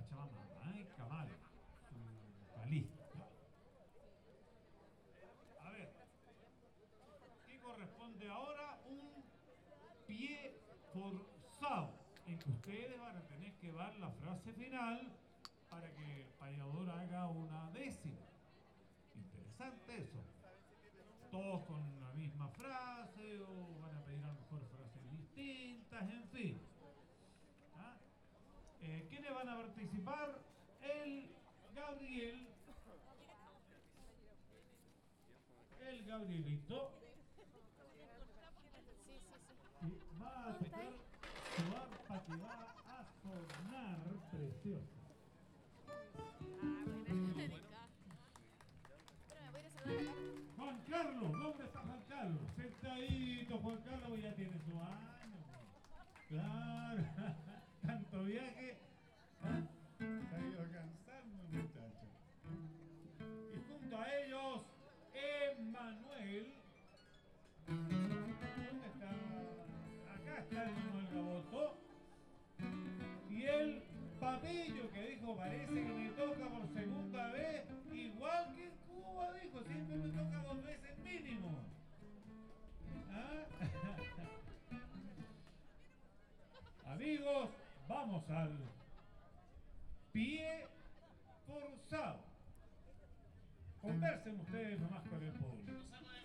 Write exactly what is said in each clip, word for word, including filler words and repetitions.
Pachamama, ¿eh? Camal, su calista. A ver, ¿qué corresponde ahora? Un pie forzado, en que ustedes van a tener que dar la frase final para que el payador haga una décima. Interesante eso. Todos con la misma frase o van a pedir a lo mejor frases distintas, en fin. ¿Ah? Eh, ¿Quiénes van a participar? El Gabriel, el Gabrielito, Sí, sí, sí. que va a tocar su arpa que va a sonar preciosa. Ah, bueno. Espérame, voy a ir a saludar a la Carmen. Juan Carlos, ¿dónde está Juan Carlos? Sentadito, Juan Carlos, ya tiene su año. Claro, tanto viaje. ¿Ah? Se ha ido cansando, muchacho. Y junto a ellos, Emmanuel. ¿Dónde está? Acá está el Manuel Gaboto. Y el Papillo, que dijo, parece que me toca por segunda vez, igual que en Cuba, dijo, siempre me toca dos veces mínimo. ¿Ah? Amigos, vamos al pie forzado. Conversen ustedes nomás con el público.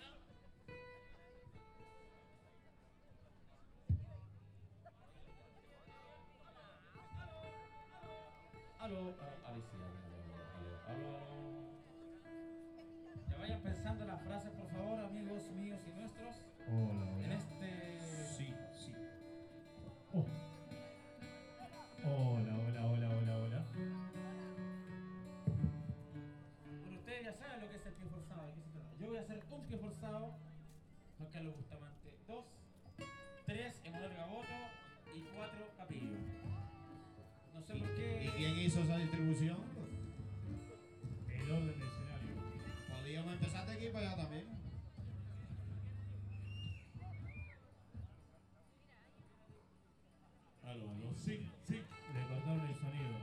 Aló, ahí sí, aló, aló, aló. Ya vayan pensando las frases, por favor, amigos míos y nuestros. Hola, hola. En este... Sí, sí. Oh. Hola, hola, hola, hola, hola. Bueno, ustedes ya saben lo que es el pie forzado. ¿De qué se trata? Yo voy a hacer un pie forzado, Juan Carlos Bustamante dos, tres Emanuel Gaboto y cuatro Capillo. No sé por qué. ¿Y quién hizo esa distribución? El orden del escenario. Podríamos empezar de aquí para allá también. Aló, aló. Sí, sí. Le cortaron el sonido.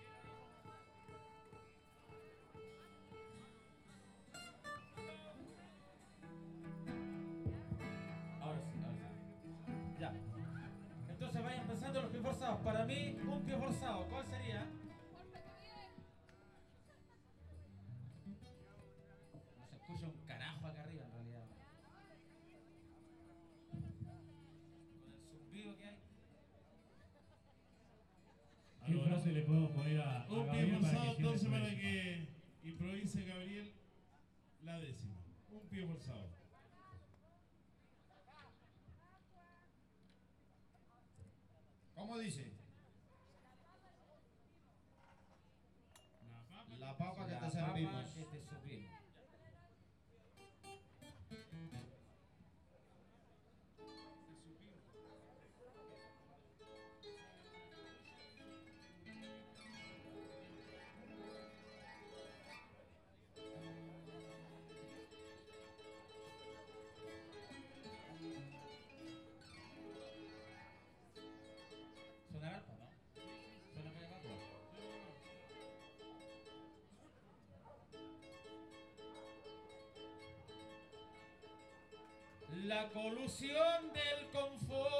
Ahora sí, ahora sí. Ya. Entonces vayan pensando los pies forzados. Para mí, un pie forzado, ¿cuál sería? No se escucha un carajo acá arriba en realidad. Con el zumbido que hay. ¿Qué Aló, frase le podemos poner a, a un pie Gabriel para forzado que sienta entonces su para décima? que improvise Gabriel la décima. Un pie forzado. ¿Cómo dice? La papa. La papa que La te papa servimos. que te servimos. ¿Suena el arpa, no? ¿Suena para abajo? La colusión del confort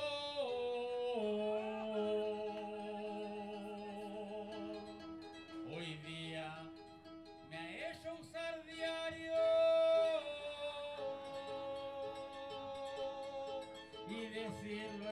hoy día me ha hecho usar diario y decirlo